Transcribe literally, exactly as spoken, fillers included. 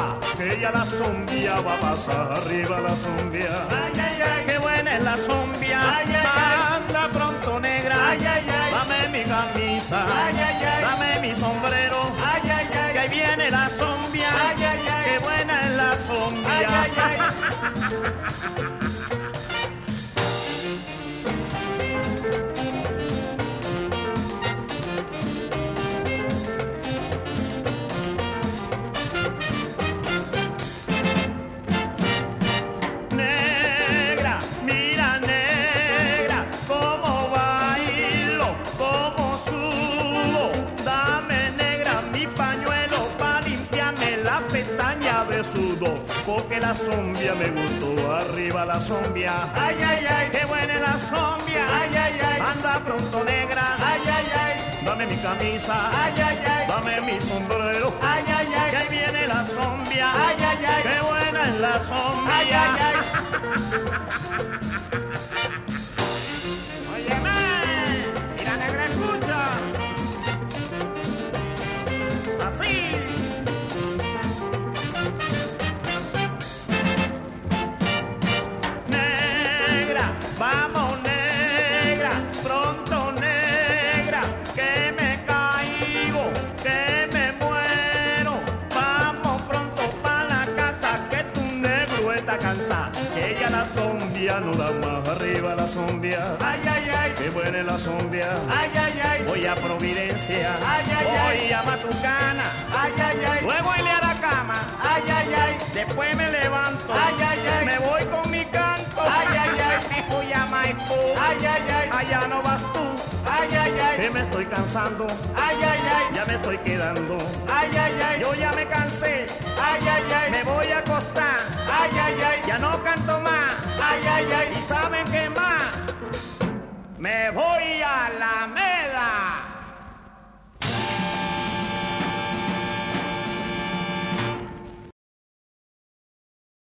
que ya la zombia va a pasar arriba la zombia. Ay, ay, ay, Qué buena es la zombia, Ay, ay, ay. anda pronto negra. Ay, ay, ay. Dame mi camisa, Ay, ay, ay. dame mi sombrero. ay, ay, ay, Que ahí viene la zombia, Ay, ay, ay. qué buena es la zombia. ay, ay, ay. Negra, mira negra, cómo bailo, cómo subo. Dame negra mi pañuelo pa' limpiarme la pestaña de sudor. Porque la zombia me gustó, arriba la zombia. Ay, ay, ay, Qué buena es la zombia, ay, ay, ay, anda pronto negra. ay, ay, ay, Dame mi camisa, ay, ay, ay, dame mi sombrero. ay, ay, Que ay, ahí viene la zombia, ay, ay, ay, qué buena es la zombia. ay, ay, ay. Óyeme, mira negra escucha. Así. Negra, vamos negra, pronto negra, que me caigo, que me muero. Vamos pronto pa' la casa, que tu negro está cansado. Que ella la zombia no da más, arriba la zombia. Ay, ay, ay, Qué buena es la zombia. ay, ay, ay, Voy a Providencia, Ay, ay, ay. voy a Matucana, ay, ay, ay, luego iré a la cama, ay, ay, ay, después me levanto, Ay, ay, ay. me voy con mi canto, Ay, ay, ay. me voy a Maipú, ay, ay, ay, allá no vas tú, ay, ay, ay, que me estoy cansando, ay, ay, ay, ya me estoy quedando, ay, ay, ay, yo ya me cansé, ay, ay, ay, me voy a acostar, ay, ay, ay, ya no canto más, ay, ay, ay, y sabes